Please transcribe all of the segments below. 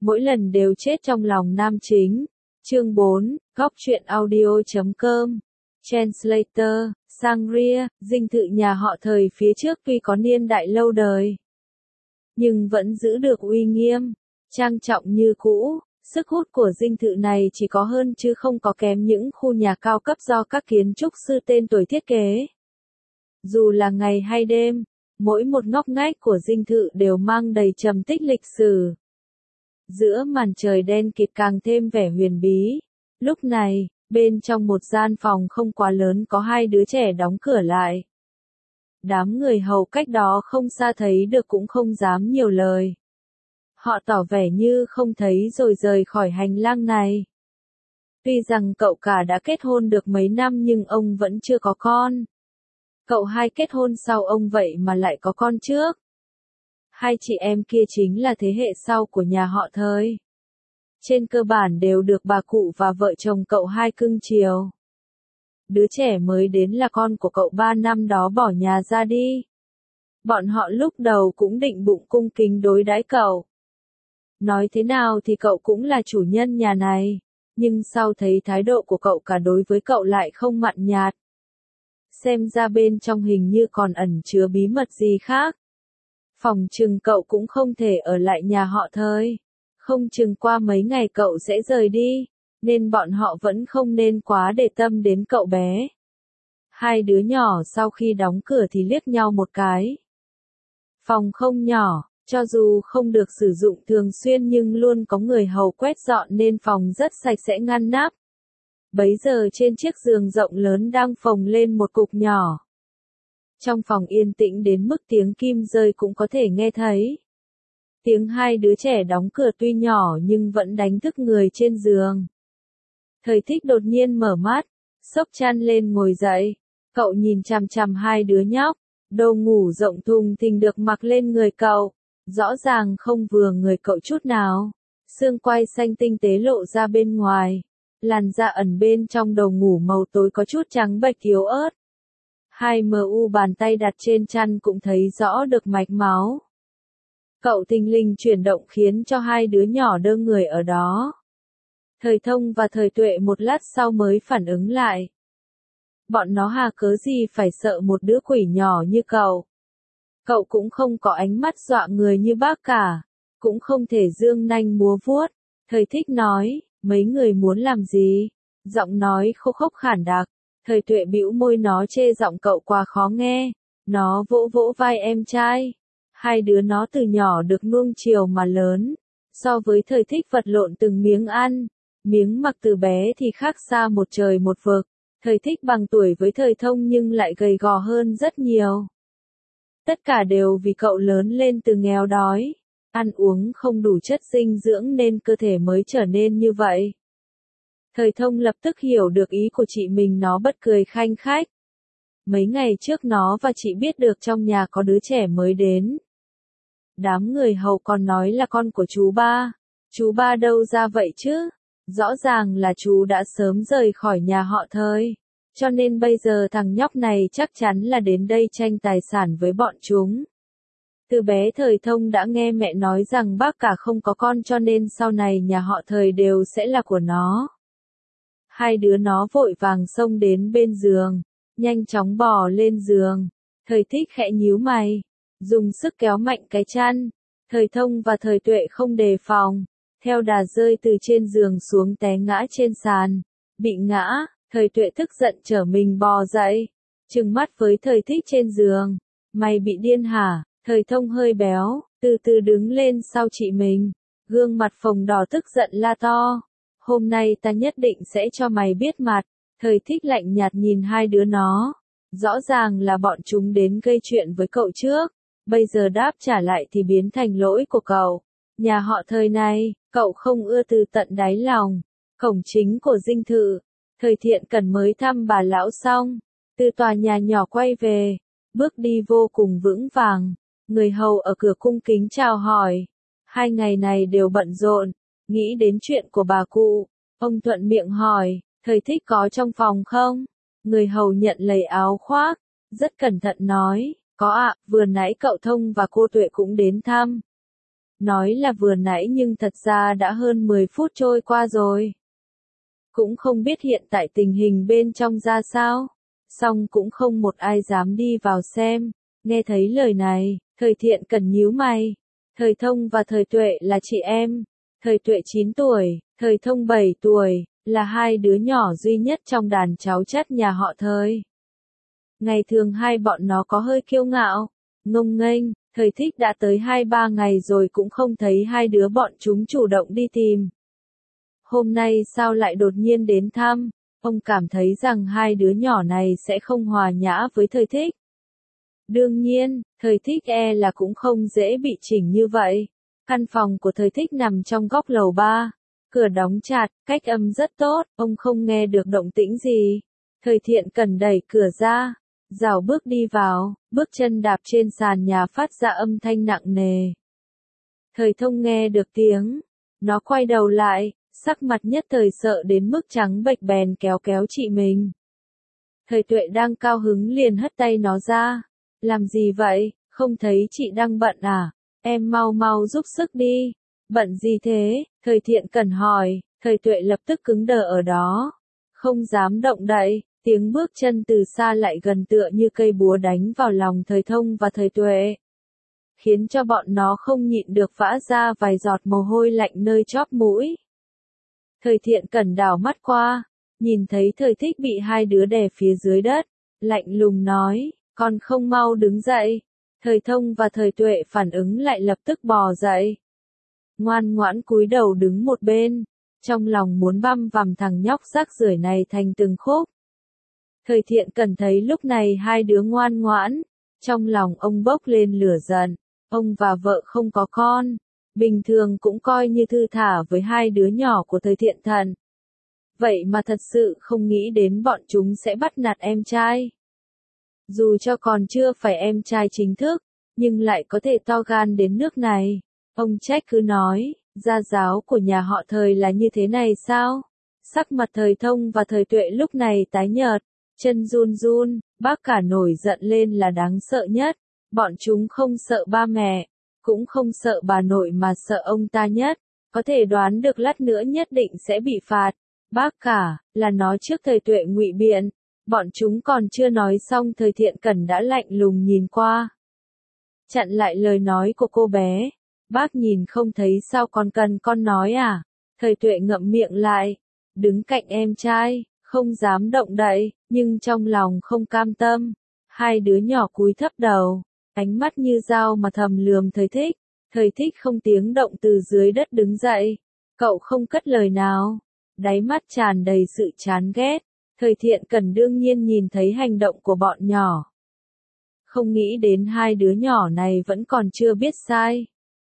mỗi lần đều chết trong lòng nam chính. Chương 4, Góc truyện audio.com. Translator, Sangria, dinh thự nhà họ Thời phía trước tuy có niên đại lâu đời, nhưng vẫn giữ được uy nghiêm, trang trọng như cũ. Sức hút của dinh thự này chỉ có hơn chứ không có kém những khu nhà cao cấp do các kiến trúc sư tên tuổi thiết kế. Dù là ngày hay đêm, mỗi một ngóc ngách của dinh thự đều mang đầy trầm tích lịch sử. Giữa màn trời đen kịt càng thêm vẻ huyền bí. Lúc này, bên trong một gian phòng không quá lớn có hai đứa trẻ đóng cửa lại. Đám người hầu cách đó không xa thấy được cũng không dám nhiều lời. Họ tỏ vẻ như không thấy rồi rời khỏi hành lang này. Tuy rằng cậu cả đã kết hôn được mấy năm nhưng ông vẫn chưa có con. Cậu hai kết hôn sau ông vậy mà lại có con trước. Hai chị em kia chính là thế hệ sau của nhà họ Thời. Trên cơ bản đều được bà cụ và vợ chồng cậu hai cưng chiều. Đứa trẻ mới đến là con của cậu ba năm đó bỏ nhà ra đi. Bọn họ lúc đầu cũng định bụng cung kính đối đãi cậu. Nói thế nào thì cậu cũng là chủ nhân nhà này, nhưng sau thấy thái độ của cậu cả đối với cậu lại không mặn nhạt. Xem ra bên trong hình như còn ẩn chứa bí mật gì khác. Phòng chừng cậu cũng không thể ở lại nhà họ Thời. Không chừng qua mấy ngày cậu sẽ rời đi, nên bọn họ vẫn không nên quá để tâm đến cậu bé. Hai đứa nhỏ sau khi đóng cửa thì liếc nhau một cái. Phòng không nhỏ, cho dù không được sử dụng thường xuyên nhưng luôn có người hầu quét dọn nên phòng rất sạch sẽ ngăn nắp. Bấy giờ trên chiếc giường rộng lớn đang phồng lên một cục nhỏ. Trong phòng yên tĩnh đến mức tiếng kim rơi cũng có thể nghe thấy. Tiếng hai đứa trẻ đóng cửa tuy nhỏ nhưng vẫn đánh thức người trên giường. Thời Thích đột nhiên mở mắt, xốc chăn lên ngồi dậy. Cậu nhìn chằm chằm hai đứa nhóc, đồ ngủ rộng thùng thình được mặc lên người cậu. Rõ ràng không vừa người cậu chút nào. Xương quai xanh tinh tế lộ ra bên ngoài. Làn da ẩn bên trong đầu ngủ màu tối có chút trắng bệch yếu ớt. Hai mu bàn tay đặt trên chăn cũng thấy rõ được mạch máu. Cậu thình lình chuyển động khiến cho hai đứa nhỏ đơ người ở đó. Thời Thông và Thời Tuệ một lát sau mới phản ứng lại. Bọn nó hà cớ gì phải sợ một đứa quỷ nhỏ như cậu. Cậu cũng không có ánh mắt dọa người như bác cả, cũng không thể dương nanh múa vuốt. Thời Thích nói, mấy người muốn làm gì? Giọng nói khô khốc khản đặc. Thời Tuệ bĩu môi nó chê giọng cậu quá khó nghe. Nó vỗ vỗ vai em trai. Hai đứa nó từ nhỏ được nuông chiều mà lớn. So với Thời Thích vật lộn từng miếng ăn, miếng mặc từ bé thì khác xa một trời một vực. Thời Thích bằng tuổi với Thời Thông nhưng lại gầy gò hơn rất nhiều. Tất cả đều vì cậu lớn lên từ nghèo đói, ăn uống không đủ chất dinh dưỡng nên cơ thể mới trở nên như vậy. Thời Thông lập tức hiểu được ý của chị mình, nó bật cười khanh khách. Mấy ngày trước nó và chị biết được trong nhà có đứa trẻ mới đến. Đám người hầu còn nói là con của chú ba. Chú ba đâu ra vậy chứ? Rõ ràng là chú đã sớm rời khỏi nhà họ Thời. Cho nên bây giờ thằng nhóc này chắc chắn là đến đây tranh tài sản với bọn chúng. Từ bé Thời Thông đã nghe mẹ nói rằng bác cả không có con cho nên sau này nhà họ Thời đều sẽ là của nó. Hai đứa nó vội vàng xông đến bên giường, nhanh chóng bò lên giường. Thời Thích khẽ nhíu mày, dùng sức kéo mạnh cái chăn. Thời Thông và Thời Tuệ không đề phòng, theo đà rơi từ trên giường xuống té ngã trên sàn. Bị ngã, Thời Tuệ tức giận trở mình bò dậy, trừng mắt với Thời Thích trên giường. Mày bị điên hả? Thời Thông hơi béo, từ từ đứng lên sau chị mình, gương mặt phồng đỏ tức giận la to. Hôm nay ta nhất định sẽ cho mày biết mặt. Thời Thích lạnh nhạt nhìn hai đứa nó. Rõ ràng là bọn chúng đến gây chuyện với cậu trước. Bây giờ đáp trả lại thì biến thành lỗi của cậu. Nhà họ Thời này, cậu không ưa từ tận đáy lòng. Cổng chính của dinh thự, Thời Thiện Cần mới thăm bà lão xong, từ tòa nhà nhỏ quay về, bước đi vô cùng vững vàng. Người hầu ở cửa cung kính chào hỏi. Hai ngày này đều bận rộn, nghĩ đến chuyện của bà cụ. Ông thuận miệng hỏi, Thời Thích có trong phòng không? Người hầu nhận lấy áo khoác, rất cẩn thận nói, có ạ, vừa nãy cậu Thông và cô Tuệ cũng đến thăm. Nói là vừa nãy nhưng thật ra đã hơn 10 phút trôi qua rồi. Cũng không biết hiện tại tình hình bên trong ra sao. Song cũng không một ai dám đi vào xem. Nghe thấy lời này, Thời Thiện Cần nhíu mày. Thời Thông và Thời Tuệ là chị em. Thời Tuệ 9 tuổi, Thời Thông 7 tuổi, là hai đứa nhỏ duy nhất trong đàn cháu chắt nhà họ Thời. Ngày thường hai bọn nó có hơi kiêu ngạo, ngông nghênh. Thời Thích đã tới 2-3 ngày rồi cũng không thấy hai đứa bọn chúng chủ động đi tìm. Hôm nay sao lại đột nhiên đến thăm, ông cảm thấy rằng hai đứa nhỏ này sẽ không hòa nhã với Thời Thích. Đương nhiên, Thời Thích là cũng không dễ bị chỉnh như vậy. Căn phòng của Thời Thích nằm trong góc lầu 3, cửa đóng chặt, cách âm rất tốt, ông không nghe được động tĩnh gì. Thời Thiện Cần đẩy cửa ra, rảo bước đi vào, bước chân đạp trên sàn nhà phát ra âm thanh nặng nề. Thời Thông nghe được tiếng, nó quay đầu lại, sắc mặt nhất thời sợ đến mức trắng bệch bèn kéo kéo chị mình. Thời Tuệ đang cao hứng liền hất tay nó ra. Làm gì vậy, không thấy chị đang bận à? Em mau mau giúp sức đi. Bận gì thế? Thời Thiện Cần hỏi. Thời Tuệ lập tức cứng đờ ở đó, không dám động đậy. Tiếng bước chân từ xa lại gần tựa như cây búa đánh vào lòng Thời Thông và Thời Tuệ, khiến cho bọn nó không nhịn được vã ra vài giọt mồ hôi lạnh nơi chóp mũi. Thời Thiện Cần đảo mắt qua, nhìn thấy Thời Thích bị hai đứa đè phía dưới đất, lạnh lùng nói, con không mau đứng dậy. Thời Thông và Thời Tuệ phản ứng lại lập tức bò dậy, ngoan ngoãn cúi đầu đứng một bên, trong lòng muốn băm vằm thằng nhóc rác rưởi này thành từng khúc. Thời Thiện Cần thấy lúc này hai đứa ngoan ngoãn, trong lòng ông bốc lên lửa giận. Ông và vợ không có con, bình thường cũng coi như thư thả với hai đứa nhỏ của Thời Thiện Thần. Vậy mà thật sự không nghĩ đến bọn chúng sẽ bắt nạt em trai. Dù cho còn chưa phải em trai chính thức, nhưng lại có thể to gan đến nước này. Ông trách cứ nói, gia giáo của nhà họ Thời là như thế này sao? Sắc mặt Thời Thông và Thời Tuệ lúc này tái nhợt, chân run run, bác cả nổi giận lên là đáng sợ nhất. Bọn chúng không sợ ba mẹ, cũng không sợ bà nội mà sợ ông ta nhất. Có thể đoán được lát nữa nhất định sẽ bị phạt. Bác cả, là nói trước Thời Tuệ ngụy biện. Bọn chúng còn chưa nói xong Thời Thiện Cần đã lạnh lùng nhìn qua, chặn lại lời nói của cô bé. Bác nhìn không thấy sao còn cần con nói à? Thời Tuệ ngậm miệng lại, đứng cạnh em trai, không dám động đậy, nhưng trong lòng không cam tâm. Hai đứa nhỏ cúi thấp đầu, ánh mắt như dao mà thầm lườm Thời Thích. Thời Thích không tiếng động từ dưới đất đứng dậy. Cậu không cất lời nào, đáy mắt tràn đầy sự chán ghét. Thời Thiện Cần đương nhiên nhìn thấy hành động của bọn nhỏ. Không nghĩ đến hai đứa nhỏ này vẫn còn chưa biết sai.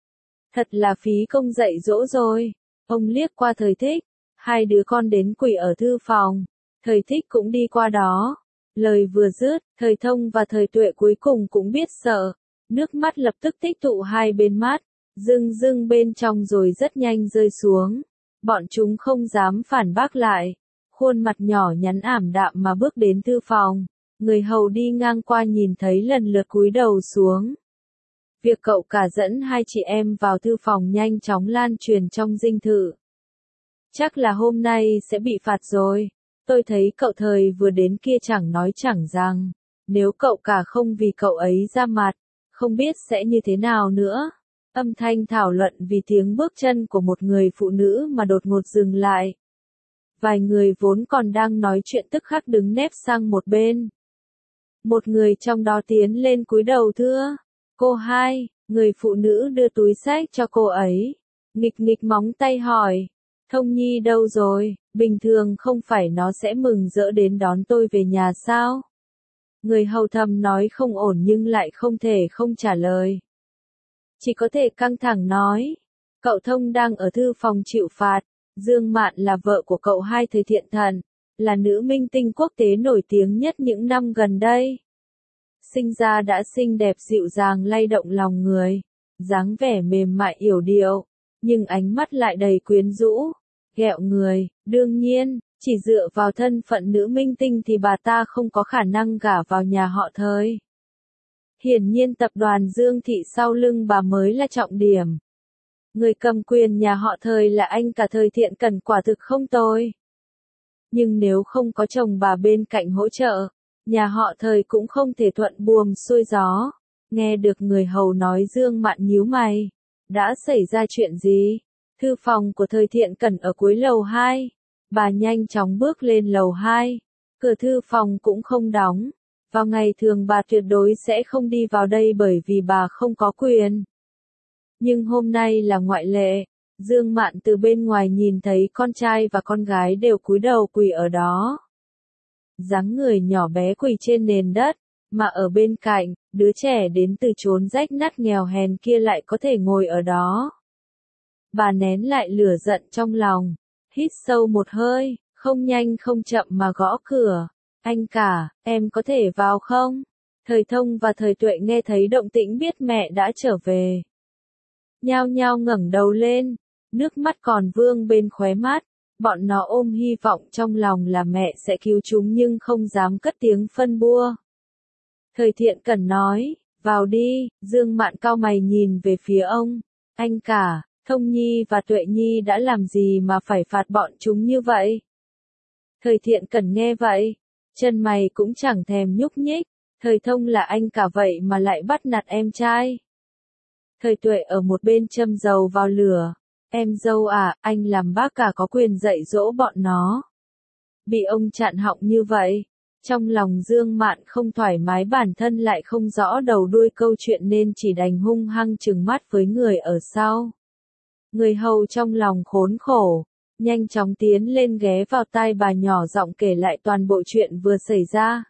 Thật là phí công dạy dỗ rồi. Ông liếc qua Thời Thích. Hai đứa con đến quỳ ở thư phòng. Thời Thích cũng đi qua đó. Lời vừa dứt, Thời Thông và Thời Tuệ cuối cùng cũng biết sợ. Nước mắt lập tức tích tụ hai bên mắt, rưng rưng bên trong rồi rất nhanh rơi xuống. Bọn chúng không dám phản bác lại. Khuôn mặt nhỏ nhắn ảm đạm mà bước đến thư phòng. Người hầu đi ngang qua nhìn thấy lần lượt cúi đầu xuống. Việc cậu cả dẫn hai chị em vào thư phòng nhanh chóng lan truyền trong dinh thự. Chắc là hôm nay sẽ bị phạt rồi. Tôi thấy cậu Thời vừa đến kia chẳng nói chẳng rằng. Nếu cậu cả không vì cậu ấy ra mặt, không biết sẽ như thế nào nữa. Âm thanh thảo luận vì tiếng bước chân của một người phụ nữ mà đột ngột dừng lại. Vài người vốn còn đang nói chuyện tức khắc đứng nép sang một bên. Một người trong đó tiến lên cúi đầu thưa. Cô hai, người phụ nữ đưa túi xách cho cô ấy. Nghịch nghịch móng tay hỏi. Thông Nhi đâu rồi, bình thường không phải nó sẽ mừng rỡ đến đón tôi về nhà sao? Người hầu thầm nói không ổn nhưng lại không thể không trả lời. Chỉ có thể căng thẳng nói. Cậu Thông đang ở thư phòng chịu phạt. Dương Mạn là vợ của cậu hai Thời Thiện Thần, là nữ minh tinh quốc tế nổi tiếng nhất những năm gần đây. Sinh ra đã xinh đẹp dịu dàng lay động lòng người, dáng vẻ mềm mại yểu điệu, nhưng ánh mắt lại đầy quyến rũ, ghẹo người. Đương nhiên, chỉ dựa vào thân phận nữ minh tinh thì bà ta không có khả năng gả vào nhà họ Thời. Hiển nhiên tập đoàn Dương Thị sau lưng bà mới là trọng điểm. Người cầm quyền nhà họ Thời là anh cả Thời Thiện Cẩn quả thực không tồi. Nhưng nếu không có chồng bà bên cạnh hỗ trợ, nhà họ Thời cũng không thể thuận buồm xuôi gió. Nghe được người hầu nói Dương Mạn nhíu mày. Đã xảy ra chuyện gì? Thư phòng của Thời Thiện Cẩn ở cuối lầu 2. Bà nhanh chóng bước lên lầu 2. Cửa thư phòng cũng không đóng. Vào ngày thường bà tuyệt đối sẽ không đi vào đây bởi vì bà không có quyền. Nhưng hôm nay là ngoại lệ. Dương Mạn từ bên ngoài nhìn thấy con trai và con gái đều cúi đầu quỳ ở đó. Dáng người nhỏ bé quỳ trên nền đất, mà ở bên cạnh, đứa trẻ đến từ chốn rách nát nghèo hèn kia lại có thể ngồi ở đó. Bà nén lại lửa giận trong lòng, hít sâu một hơi, không nhanh không chậm mà gõ cửa. Anh cả, em có thể vào không? Thời Thông và Thời Tuệ nghe thấy động tĩnh biết mẹ đã trở về. Nhao nhao ngẩng đầu lên, nước mắt còn vương bên khóe mắt, bọn nó ôm hy vọng trong lòng là mẹ sẽ cứu chúng nhưng không dám cất tiếng phân bua. Thời Thiện Cẩn nói, vào đi, Dương Mạn cau mày nhìn về phía ông. Anh cả, Thông Nhi và Tuệ Nhi đã làm gì mà phải phạt bọn chúng như vậy? Thời Thiện Cẩn nghe vậy, chân mày cũng chẳng thèm nhúc nhích. Thời Thông là anh cả vậy mà lại bắt nạt em trai. Thời Tuệ ở một bên châm dầu vào lửa. Em dâu à, anh làm bác cả có quyền dạy dỗ bọn nó. Bị ông chặn họng như vậy. Trong lòng Dương Mạn không thoải mái, bản thân lại không rõ đầu đuôi câu chuyện nên chỉ đành hung hăng trừng mắt với người ở sau. Người hầu trong lòng khốn khổ, nhanh chóng tiến lên ghé vào tai bà nhỏ giọng kể lại toàn bộ chuyện vừa xảy ra.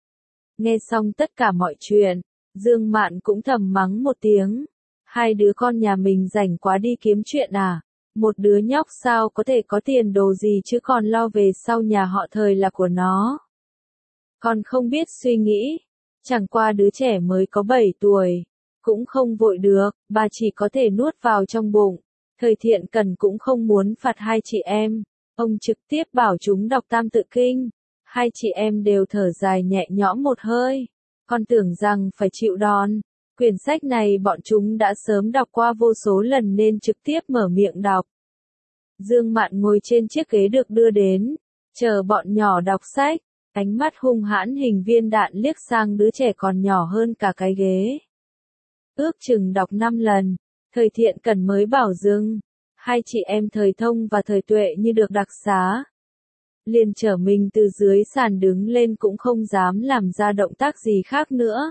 Nghe xong tất cả mọi chuyện, Dương Mạn cũng thầm mắng một tiếng. Hai đứa con nhà mình rảnh quá đi kiếm chuyện à? Một đứa nhóc sao có thể có tiền đồ gì chứ còn lo về sau nhà họ Thời là của nó. Con không biết suy nghĩ, chẳng qua đứa trẻ mới có 7 tuổi, cũng không vội được, bà chỉ có thể nuốt vào trong bụng. Thời Thiện Cẩn cũng không muốn phạt hai chị em, ông trực tiếp bảo chúng đọc Tam Tự Kinh. Hai chị em đều thở dài nhẹ nhõm một hơi, con tưởng rằng phải chịu đòn. Quyển sách này bọn chúng đã sớm đọc qua vô số lần nên trực tiếp mở miệng đọc. Dương Mạn ngồi trên chiếc ghế được đưa đến, chờ bọn nhỏ đọc sách, ánh mắt hung hãn hình viên đạn liếc sang đứa trẻ còn nhỏ hơn cả cái ghế. Ước chừng đọc 5 lần, Thời Thiện Cẩn mới bảo dừng. Hai chị em Thời Thông và Thời Tuệ như được đặc xá. Liền trở mình từ dưới sàn đứng lên cũng không dám làm ra động tác gì khác nữa.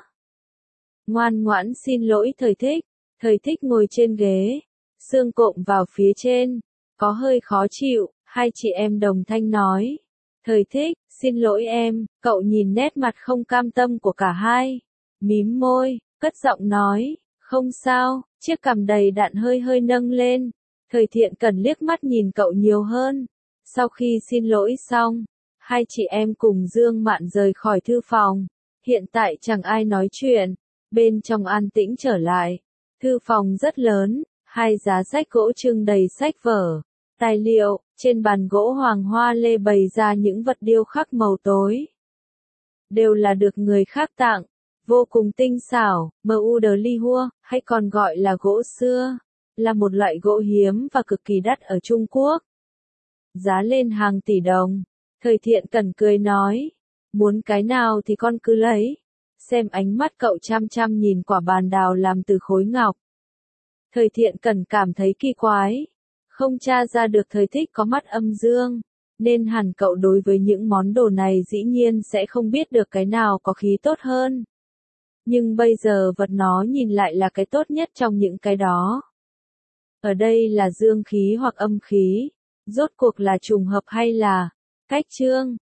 Ngoan ngoãn xin lỗi Thời Thích. Thời Thích ngồi trên ghế, xương cộm vào phía trên, có hơi khó chịu. Hai chị em đồng thanh nói. Thời Thích, xin lỗi em. Cậu nhìn nét mặt không cam tâm của cả hai, mím môi, cất giọng nói, không sao. Chiếc cằm đầy đặn hơi hơi nâng lên. Thời Thiện Cẩn liếc mắt nhìn cậu nhiều hơn. Sau khi xin lỗi xong, hai chị em cùng Dương Mạn rời khỏi thư phòng. Hiện tại chẳng ai nói chuyện, bên trong an tĩnh trở lại. Thư phòng rất lớn, hai giá sách gỗ trưng đầy sách vở, tài liệu, trên bàn gỗ hoàng hoa lê bày ra những vật điêu khắc màu tối. Đều là được người khác tặng, vô cùng tinh xảo. Mu de li hua, hay còn gọi là gỗ xưa, là một loại gỗ hiếm và cực kỳ đắt ở Trung Quốc. Giá lên hàng tỷ đồng. Thời Thiện Cẩn cười nói, muốn cái nào thì con cứ lấy. Xem ánh mắt cậu chăm chăm nhìn quả bàn đào làm từ khối ngọc. Thời Thiện Cẩn cảm thấy kỳ quái, không tra ra được Thời Thích có mắt âm dương, nên hẳn cậu đối với những món đồ này dĩ nhiên sẽ không biết được cái nào có khí tốt hơn. Nhưng bây giờ vật nó nhìn lại là cái tốt nhất trong những cái đó. Ở đây là dương khí hoặc âm khí, rốt cuộc là trùng hợp hay là cách chương.